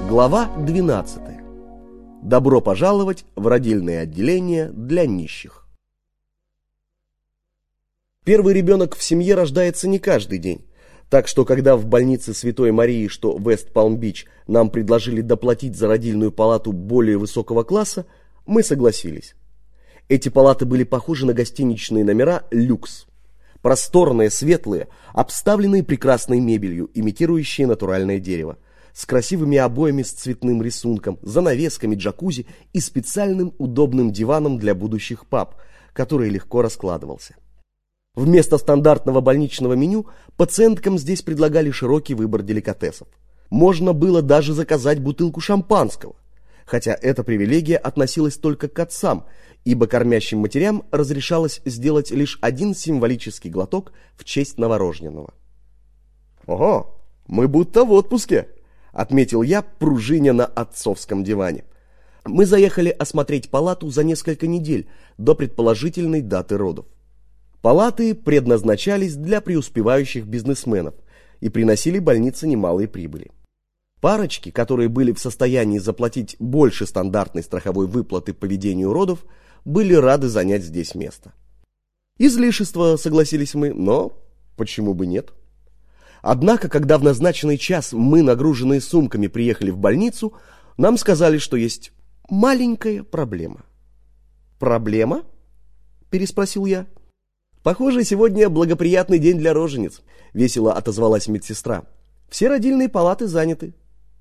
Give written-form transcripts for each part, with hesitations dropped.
Глава 12. Добро пожаловать в родильное отделение для нищих. Первый ребенок в семье рождается не каждый день. Так что, когда в больнице Святой Марии, что в Вест-Палм-Бич, нам предложили доплатить за родильную палату более высокого класса, мы согласились. Эти палаты были похожи на гостиничные номера «Люкс». Просторные, светлые, обставленные прекрасной мебелью, имитирующие натуральное дерево, с красивыми обоями с цветным рисунком, занавесками, джакузи и специальным удобным диваном для будущих пап, который легко раскладывался. Вместо стандартного больничного меню пациенткам здесь предлагали широкий выбор деликатесов. Можно было даже заказать бутылку шампанского, хотя эта привилегия относилась только к отцам, ибо кормящим матерям разрешалось сделать лишь один символический глоток в честь новорожденного. «Ого, мы будто в отпуске», — отметил я, пружиня на отцовском диване. Мы заехали осмотреть палату за несколько недель до предположительной даты родов. Палаты предназначались для преуспевающих бизнесменов и приносили больнице немалые прибыли. Парочки, которые были в состоянии заплатить больше стандартной страховой выплаты по ведению родов, были рады занять здесь место. Излишество, согласились мы, но почему бы нет? Однако, когда в назначенный час мы, нагруженные сумками, приехали в больницу, нам сказали, что есть маленькая проблема. «Проблема?» – переспросил я. «Похоже, сегодня благоприятный день для рожениц», – весело отозвалась медсестра. «Все родильные палаты заняты».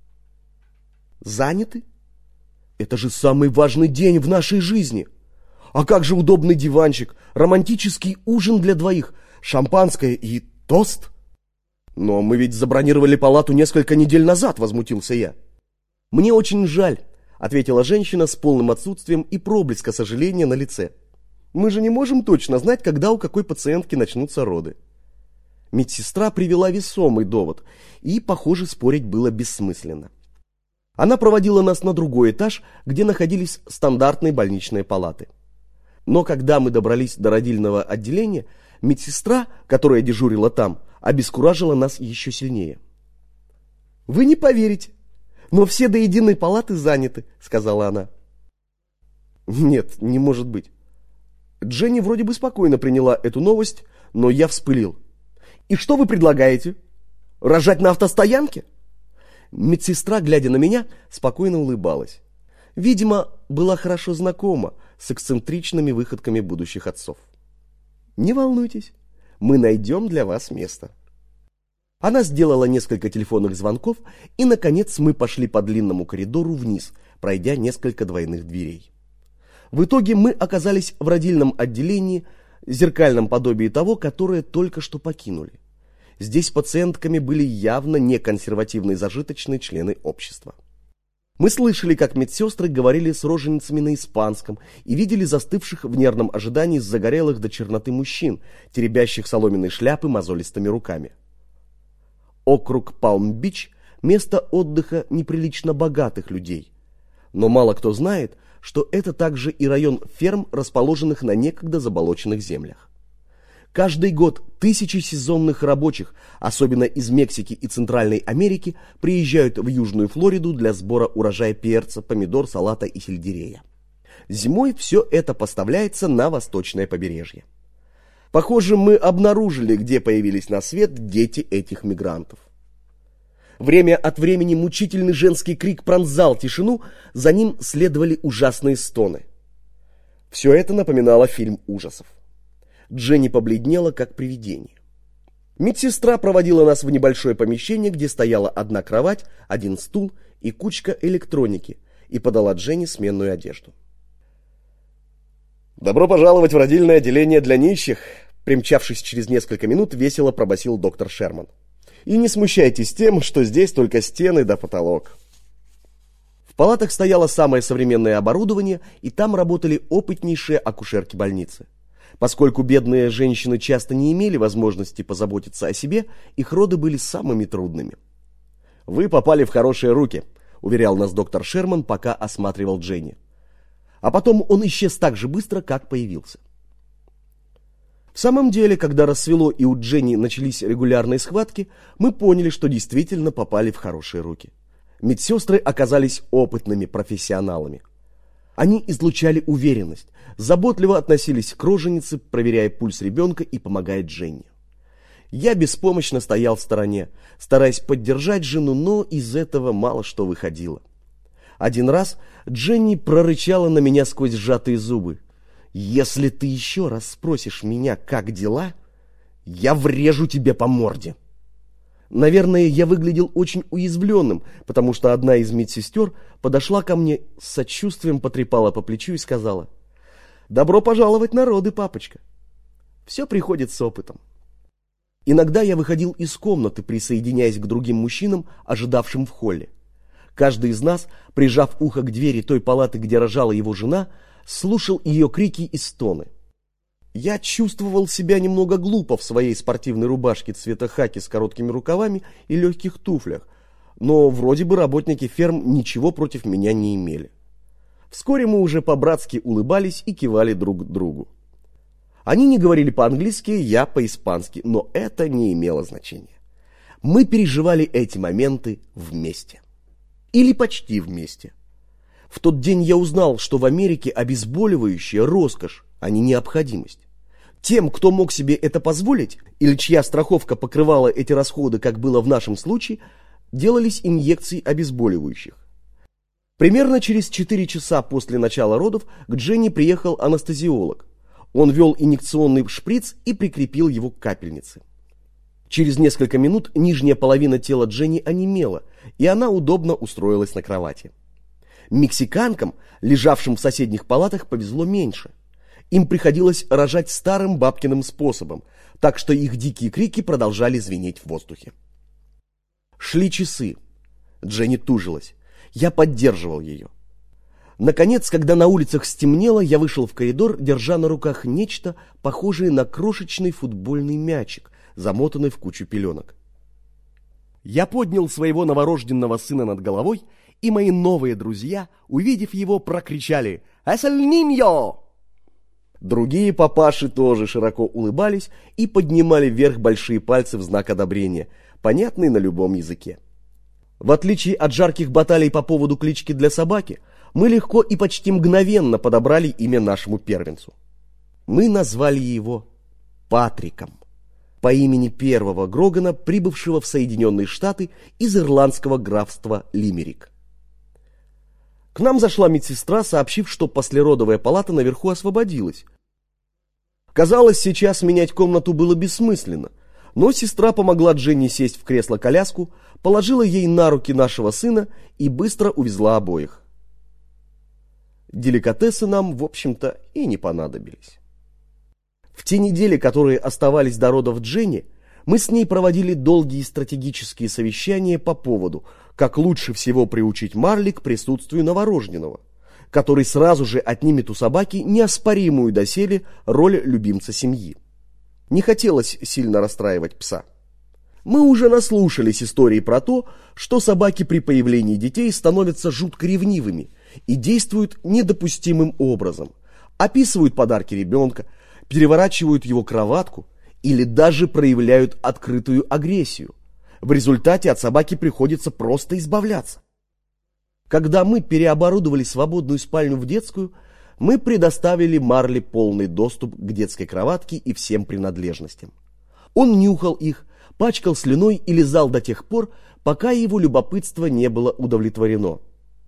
«Заняты? Это же самый важный день в нашей жизни! А как же удобный диванчик, романтический ужин для двоих, шампанское и тост?» «Но мы ведь забронировали палату несколько недель назад», – возмутился я. «Мне очень жаль», – ответила женщина с полным отсутствием и проблеска сожаления на лице. «Мы же не можем точно знать, когда у какой пациентки начнутся роды». Медсестра привела весомый довод, и, похоже, спорить было бессмысленно. Она проводила нас на другой этаж, где находились стандартные больничные палаты. Но когда мы добрались до родильного отделения, медсестра, которая дежурила там, обескуражила нас еще сильнее. «Вы не поверите, но все до единой палаты заняты», — сказала она. «Нет, не может быть». Дженни вроде бы спокойно приняла эту новость, но я вспылил. «И что вы предлагаете? Рожать на автостоянке?» Медсестра, глядя на меня, спокойно улыбалась. Видимо, была хорошо знакома с эксцентричными выходками будущих отцов. «Не волнуйтесь, мы найдем для вас место». Она сделала несколько телефонных звонков, и, наконец, мы пошли по длинному коридору вниз, пройдя несколько двойных дверей. В итоге мы оказались в родильном отделении, зеркальном подобии того, которое только что покинули. Здесь пациентками были явно не консервативные зажиточные члены общества. Мы слышали, как медсестры говорили с роженицами на испанском и видели застывших в нервном ожидании загорелых до черноты мужчин, теребящих соломенные шляпы мозолистыми руками. Округ Палм-Бич – место отдыха неприлично богатых людей. Но мало кто знает, что это также и район ферм, расположенных на некогда заболоченных землях. Каждый год тысячи сезонных рабочих, особенно из Мексики и Центральной Америки, приезжают в Южную Флориду для сбора урожая перца, помидор, салата и сельдерея. Зимой все это поставляется на восточное побережье. Похоже, мы обнаружили, где появились на свет дети этих мигрантов. Время от времени мучительный женский крик пронзал тишину, за ним следовали ужасные стоны. Все это напоминало фильм ужасов. Дженни побледнела, как привидение. Медсестра проводила нас в небольшое помещение, где стояла одна кровать, один стул и кучка электроники, и подала Дженни сменную одежду. «Добро пожаловать в родильное отделение для нищих», примчавшись через несколько минут, весело пробасил доктор Шерман. «И не смущайтесь тем, что здесь только стены да потолок». В палатах стояло самое современное оборудование, и там работали опытнейшие акушерки больницы. Поскольку бедные женщины часто не имели возможности позаботиться о себе, их роды были самыми трудными. «Вы попали в хорошие руки», — уверял нас доктор Шерман, пока осматривал Дженни. А потом он исчез так же быстро, как появился. В самом деле, когда рассвело и у Дженни начались регулярные схватки, мы поняли, что действительно попали в хорошие руки. Медсестры оказались опытными профессионалами. Они излучали уверенность, заботливо относились к роженице, проверяя пульс ребенка и помогая Дженни. Я беспомощно стоял в стороне, стараясь поддержать жену, но из этого мало что выходило. Один раз Дженни прорычала на меня сквозь сжатые зубы: «Если ты еще раз спросишь меня, как дела, я врежу тебе по морде». Наверное, я выглядел очень уязвленным, потому что одна из медсестер подошла ко мне, с сочувствием потрепала по плечу и сказала: «Добро пожаловать на роды, папочка. Все приходит с опытом». Иногда я выходил из комнаты, присоединяясь к другим мужчинам, ожидавшим в холле. Каждый из нас, прижав ухо к двери той палаты, где рожала его жена, слушал ее крики и стоны. Я чувствовал себя немного глупо в своей спортивной рубашке цвета хаки с короткими рукавами и легких туфлях, но вроде бы работники ферм ничего против меня не имели. Вскоре мы уже по-братски улыбались и кивали друг другу. Они не говорили по-английски, я по-испански, но это не имело значения. Мы переживали эти моменты вместе. Или почти вместе. В тот день я узнал, что в Америке обезболивающее – роскошь, а не необходимость. Тем, кто мог себе это позволить, или чья страховка покрывала эти расходы, как было в нашем случае, делались инъекции обезболивающих. Примерно через 4 часа после начала родов к Дженни приехал анестезиолог. Он ввел инъекционный шприц и прикрепил его к капельнице. Через несколько минут нижняя половина тела Дженни онемела, и она удобно устроилась на кровати. Мексиканкам, лежавшим в соседних палатах, повезло меньше. Им приходилось рожать старым бабкиным способом, так что их дикие крики продолжали звенеть в воздухе. Шли часы. Дженни тужилась. Я поддерживал ее. Наконец, когда на улицах стемнело, я вышел в коридор, держа на руках нечто, похожее на крошечный футбольный мячик, замотанный в кучу пеленок. Я поднял своего новорожденного сына над головой, и мои новые друзья, увидев его, прокричали: «Es el niño!». Другие папаши тоже широко улыбались и поднимали вверх большие пальцы в знак одобрения, понятный на любом языке. В отличие от жарких баталий по поводу клички для собаки, мы легко и почти мгновенно подобрали имя нашему первенцу. Мы назвали его Патриком, по имени первого Грогана, прибывшего в Соединенные Штаты из ирландского графства Лимерик. К нам зашла медсестра, сообщив, что послеродовая палата наверху освободилась. Казалось, сейчас менять комнату было бессмысленно, но сестра помогла Дженни сесть в кресло-коляску, положила ей на руки нашего сына и быстро увезла обоих. Деликатесы нам, в общем-то, и не понадобились. В те недели, которые оставались до родов Дженни, мы с ней проводили долгие стратегические совещания по поводу, как лучше всего приучить Марли к присутствию новорожденного, который сразу же отнимет у собаки неоспоримую доселе роль любимца семьи. Не хотелось сильно расстраивать пса. Мы уже наслушались истории про то, что собаки при появлении детей становятся жутко ревнивыми и действуют недопустимым образом, описывают подарки ребенка, переворачивают его кроватку или даже проявляют открытую агрессию. В результате от собаки приходится просто избавляться. Когда мы переоборудовали свободную спальню в детскую, мы предоставили Марли полный доступ к детской кроватке и всем принадлежностям. Он нюхал их, пачкал слюной и лизал до тех пор, пока его любопытство не было удовлетворено.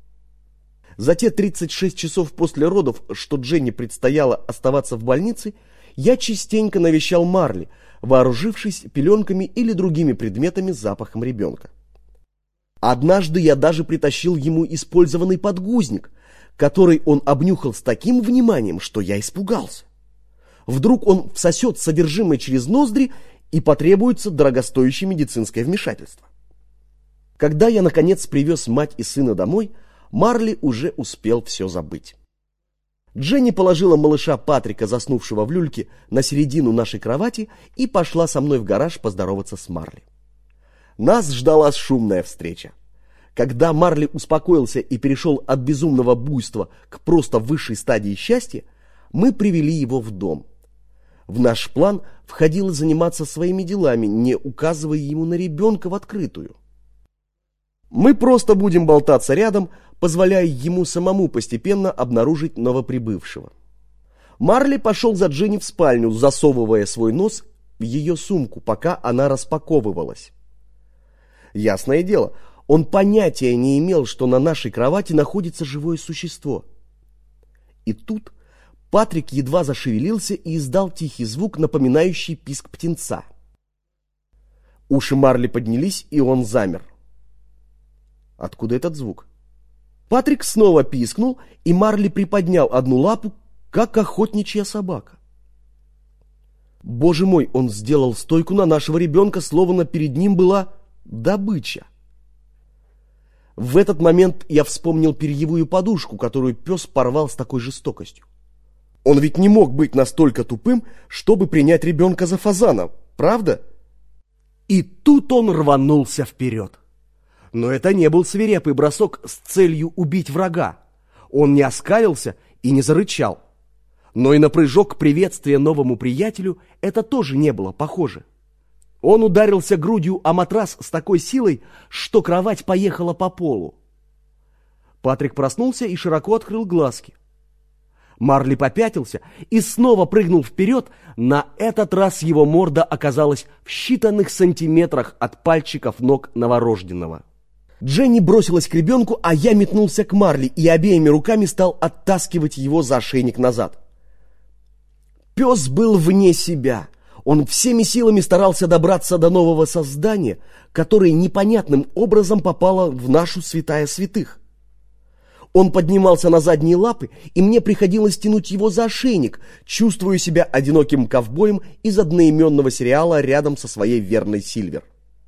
За те 36 часов после родов, что Дженни предстояло оставаться в больнице, я частенько навещал Марли, вооружившись пеленками или другими предметами с запахом ребенка. Однажды я даже притащил ему использованный подгузник, который он обнюхал с таким вниманием, что я испугался. Вдруг он всосет содержимое через ноздри и потребуется дорогостоящее медицинское вмешательство. Когда я, наконец, привез мать и сына домой, Марли уже успел все забыть. Дженни положила малыша Патрика, заснувшего в люльке, на середину нашей кровати и пошла со мной в гараж поздороваться с Марли. Нас ждала шумная встреча. Когда Марли успокоился и перешел от безумного буйства к просто высшей стадии счастья, мы привели его в дом. В наш план входило заниматься своими делами, не указывая ему на ребенка в открытую. Мы просто будем болтаться рядом, позволяя ему самому постепенно обнаружить новоприбывшего. Марли пошел за Дженни в спальню, засовывая свой нос в ее сумку, пока она распаковывалась. Ясное дело, он понятия не имел, что на нашей кровати находится живое существо. И тут Патрик едва зашевелился и издал тихий звук, напоминающий писк птенца. Уши Марли поднялись, и он замер. Откуда этот звук? Патрик снова пискнул, и Марли приподнял одну лапу, как охотничья собака. Боже мой, он сделал стойку на нашего ребенка, словно перед ним была добыча. В этот момент я вспомнил перьевую подушку, которую пес порвал с такой жестокостью. Он ведь не мог быть настолько тупым, чтобы принять ребенка за фазана, правда? И тут он рванулся вперед. Но это не был свирепый бросок с целью убить врага. Он не оскалился и не зарычал. Но и на прыжок приветствия новому приятелю это тоже не было похоже. Он ударился грудью о матрас с такой силой, что кровать поехала по полу. Патрик проснулся и широко открыл глазки. Марли попятился и снова прыгнул вперед. На этот раз его морда оказалась в считанных сантиметрах от пальчиков ног новорожденного. Дженни бросилась к ребенку, а я метнулся к Марли и обеими руками стал оттаскивать его за ошейник назад. Пес был вне себя. Он всеми силами старался добраться до нового создания, которое непонятным образом попало в нашу святая святых. Он поднимался на задние лапы, и мне приходилось тянуть его за ошейник, чувствуя себя одиноким ковбоем из одноименного сериала рядом со своей верной Сильвер.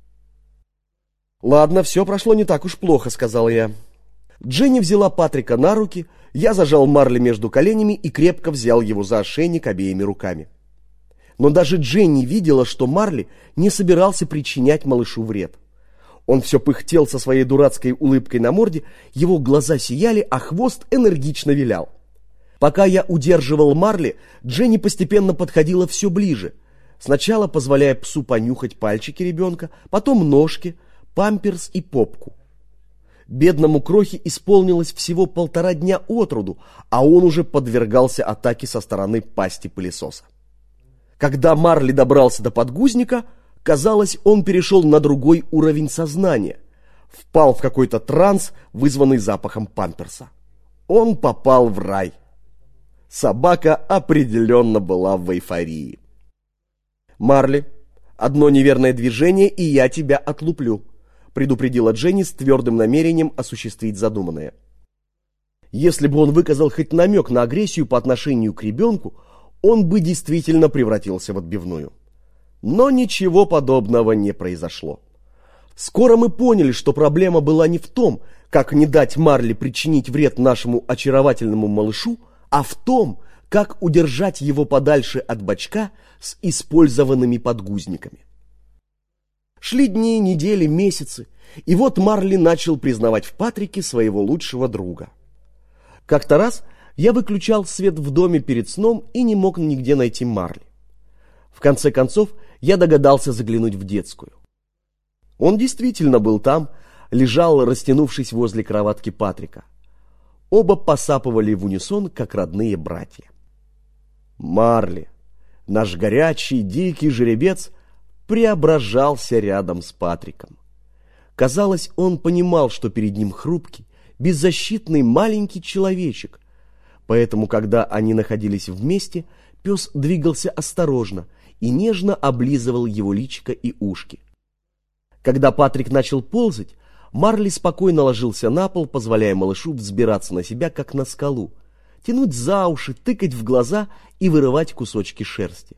«Ладно, все прошло не так уж плохо», — сказал я. Дженни взяла Патрика на руки, я зажал Марли между коленями и крепко взял его за ошейник обеими руками. Но даже Дженни видела, что Марли не собирался причинять малышу вред. Он все пыхтел со своей дурацкой улыбкой на морде, его глаза сияли, а хвост энергично вилял. Пока я удерживал Марли, Дженни постепенно подходила все ближе, сначала позволяя псу понюхать пальчики ребенка, потом ножки, памперс и попку. Бедному крохе исполнилось всего 1,5 дня от роду, а он уже подвергался атаке со стороны пасти пылесоса. Когда Марли добрался до подгузника, казалось, он перешел на другой уровень сознания, впал в какой-то транс, вызванный запахом памперса. Он попал в рай. Собака определенно была в эйфории. «Марли, одно неверное движение, и я тебя отлуплю», предупредила Дженни с твердым намерением осуществить задуманное. Если бы он выказал хоть намек на агрессию по отношению к ребенку, он бы действительно превратился в отбивную. Но ничего подобного не произошло. Скоро мы поняли, что проблема была не в том, как не дать Марли причинить вред нашему очаровательному малышу, а в том, как удержать его подальше от бачка с использованными подгузниками. Шли дни, недели, месяцы, и вот Марли начал признавать в Патрике своего лучшего друга. Как-то раз я выключал свет в доме перед сном и не мог нигде найти Марли. В конце концов, я догадался заглянуть в детскую. Он действительно был там, лежал, растянувшись возле кроватки Патрика. Оба посапывали в унисон, как родные братья. Марли, наш горячий, дикий жеребец, преображался рядом с Патриком. Казалось, он понимал, что перед ним хрупкий, беззащитный маленький человечек. Поэтому, когда они находились вместе, пес двигался осторожно и нежно облизывал его личико и ушки. Когда Патрик начал ползать, Марли спокойно ложился на пол, позволяя малышу взбираться на себя, как на скалу, тянуть за уши, тыкать в глаза и вырывать кусочки шерсти.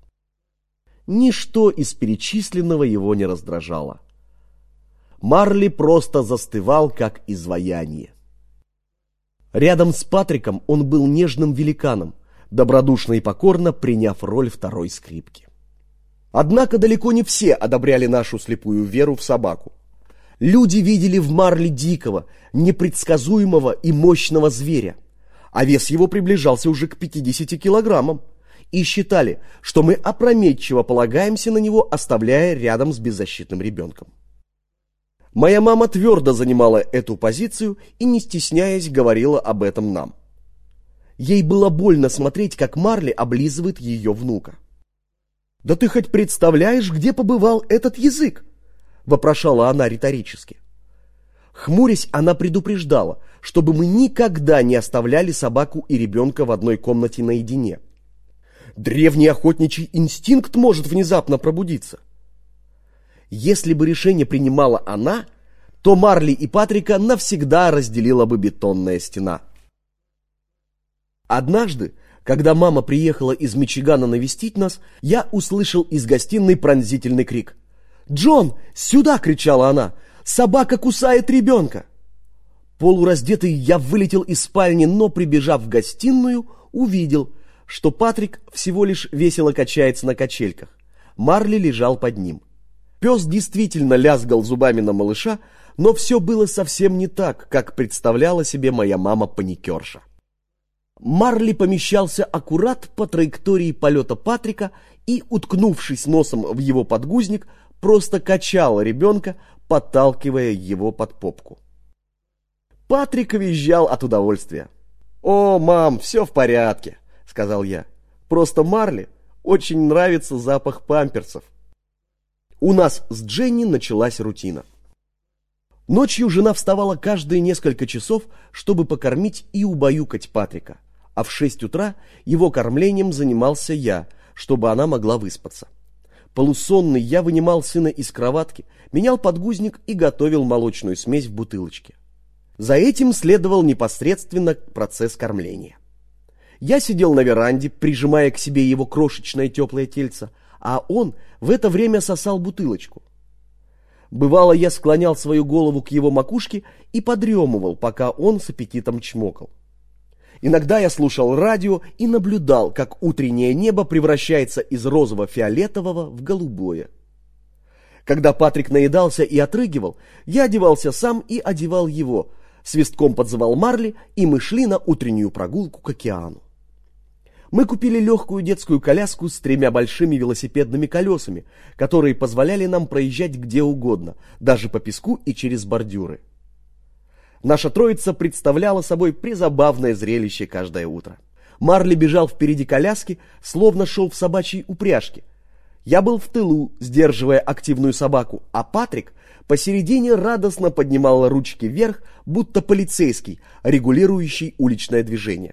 Ничто из перечисленного его не раздражало. Марли просто застывал, как изваяние. Рядом с Патриком он был нежным великаном, добродушно и покорно приняв роль второй скрипки. Однако далеко не все одобряли нашу слепую веру в собаку. Люди видели в Марли дикого, непредсказуемого и мощного зверя, а вес его приближался уже к 50 килограммам, и считали, что мы опрометчиво полагаемся на него, оставляя рядом с беззащитным ребенком. Моя мама твердо занимала эту позицию и, не стесняясь, говорила об этом нам. Ей было больно смотреть, как Марли облизывает ее внука. «Да ты хоть представляешь, где побывал этот язык?» – вопрошала она риторически. Хмурясь, она предупреждала, чтобы мы никогда не оставляли собаку и ребенка в одной комнате наедине. Древний охотничий инстинкт может внезапно пробудиться. Если бы решение принимала она, то Марли и Патрика навсегда разделила бы бетонная стена. Однажды, когда мама приехала из Мичигана навестить нас, я услышал из гостиной пронзительный крик. «Джон, сюда!» — кричала она. «Собака кусает ребенка!» Полураздетый я вылетел из спальни, но, прибежав в гостиную, увидел, что Патрик всего лишь весело качается на качельках. Марли лежал под ним. Пес действительно лязгал зубами на малыша, но все было совсем не так, как представляла себе моя мама-паникерша. Марли помещался аккурат по траектории полета Патрика и, уткнувшись носом в его подгузник, просто качал ребенка, подталкивая его под попку. Патрик визжал от удовольствия. «О, мам, все в порядке», — сказал я. «Просто Марли очень нравится запах памперсов». У нас с Дженни началась рутина. Ночью жена вставала каждые несколько часов, чтобы покормить и убаюкать Патрика, а в 6 утра его кормлением занимался я, чтобы она могла выспаться. Полусонный я вынимал сына из кроватки, менял подгузник и готовил молочную смесь в бутылочке. За этим следовал непосредственно процесс кормления. Я сидел на веранде, прижимая к себе его крошечное теплое тельце, а он в это время сосал бутылочку. Бывало, я склонял свою голову к его макушке и подремывал, пока он с аппетитом чмокал. Иногда я слушал радио и наблюдал, как утреннее небо превращается из розово-фиолетового в голубое. Когда Патрик наедался и отрыгивал, я одевался сам и одевал его, свистком подзывал Марли, и мы шли на утреннюю прогулку к океану. Мы купили легкую детскую коляску с 3 большими велосипедными колесами, которые позволяли нам проезжать где угодно, даже по песку и через бордюры. Наша троица представляла собой призабавное зрелище каждое утро. Марли бежал впереди коляски, словно шел в собачьей упряжке. Я был в тылу, сдерживая активную собаку, а Патрик посередине радостно поднимал ручки вверх, будто полицейский, регулирующий уличное движение.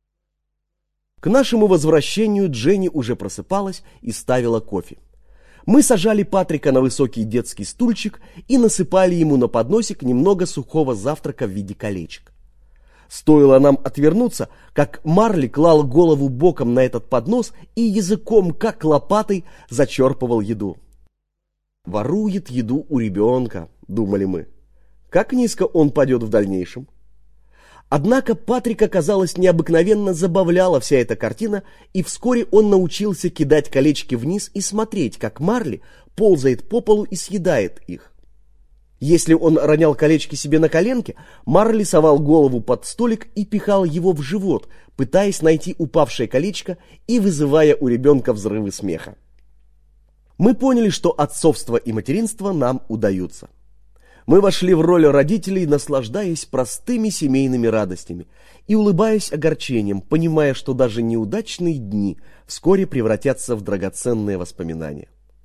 К нашему возвращению Дженни уже просыпалась и ставила кофе. Мы сажали Патрика на высокий детский стульчик и насыпали ему на подносик немного сухого завтрака в виде колечек. Стоило нам отвернуться, как Марли клал голову боком на этот поднос и языком, как лопатой, зачерпывал еду. «Ворует еду у ребенка», — думали мы. «Как низко он падет в дальнейшем?» Однако Патрика, казалось, необыкновенно забавляла вся эта картина, и вскоре он научился кидать колечки вниз и смотреть, как Марли ползает по полу и съедает их. Если он ронял колечки себе на коленке, Марли совал голову под столик и пихал его в живот, пытаясь найти упавшее колечко и вызывая у ребенка взрывы смеха. Мы поняли, что отцовство и материнство нам удаются. Мы вошли в роль родителей, наслаждаясь простыми семейными радостями и улыбаясь огорчением, понимая, что даже неудачные дни вскоре превратятся в драгоценные воспоминания.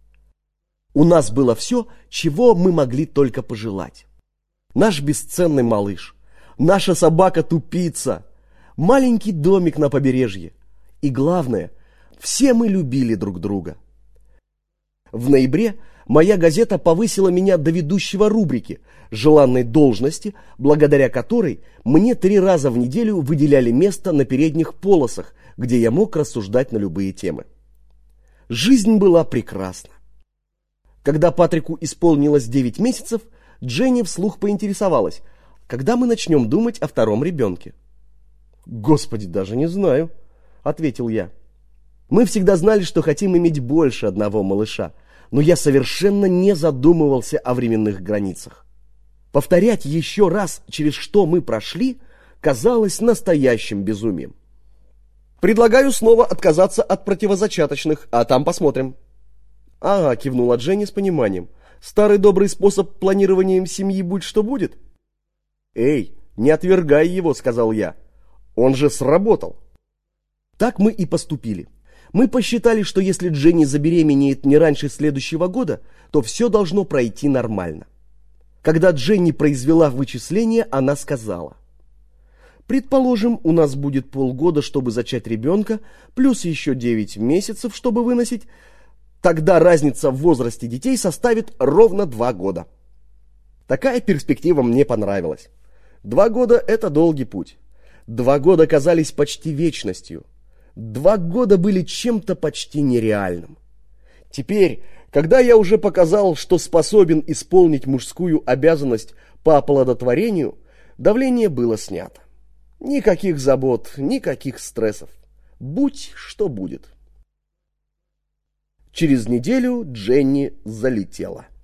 У нас было все, чего мы могли только пожелать. Наш бесценный малыш, наша собака-тупица, маленький домик на побережье. И главное, все мы любили друг друга. В ноябре моя газета повысила меня до ведущего рубрики, желанной должности, благодаря которой мне 3 раза в неделю выделяли место на передних полосах, где я мог рассуждать на любые темы. Жизнь была прекрасна. Когда Патрику исполнилось 9 месяцев, Дженни вслух поинтересовалась, когда мы начнем думать о втором ребенке. «Господи, даже не знаю», — ответил я. Мы всегда знали, что хотим иметь больше одного малыша, но я совершенно не задумывался о временных границах. Повторять еще раз, через что мы прошли, казалось настоящим безумием. «Предлагаю снова отказаться от противозачаточных, а там посмотрим». «Ага», — кивнула Дженни с пониманием. Старый добрый способ планирования семьи будь что будет? Эй, не отвергай его, сказал я. Он же сработал. Так мы и поступили. Мы посчитали, что если Дженни забеременеет не раньше следующего года, то все должно пройти нормально. Когда Дженни произвела вычисления, она сказала: предположим, у нас будет полгода, чтобы зачать ребенка, плюс еще 9 месяцев, чтобы выносить. Тогда разница в возрасте детей составит ровно 2 года. Такая перспектива мне понравилась. 2 года – это долгий путь. 2 года казались почти вечностью. 2 года были чем-то почти нереальным. Теперь, когда я уже показал, что способен исполнить мужскую обязанность по оплодотворению, давление было снято. Никаких забот, никаких стрессов. Будь что будет. Через неделю Дженни залетела.